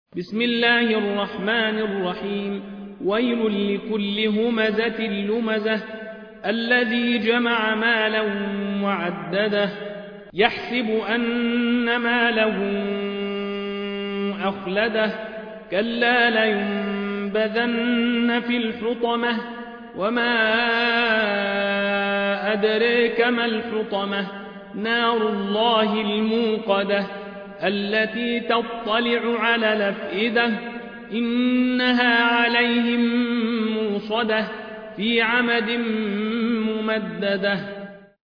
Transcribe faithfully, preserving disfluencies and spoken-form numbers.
بسم الله الرحمن الرحيم ويل لكل همزة لمزة الذي جمع مالا وعدده يحسب أن ماله أخلده كلا لينبذن في الحطمة وما أدريك ما الحطمة نار الله الموقدة التي تطلع على الأفئدة إنها عليهم موصدة في عمد ممددة.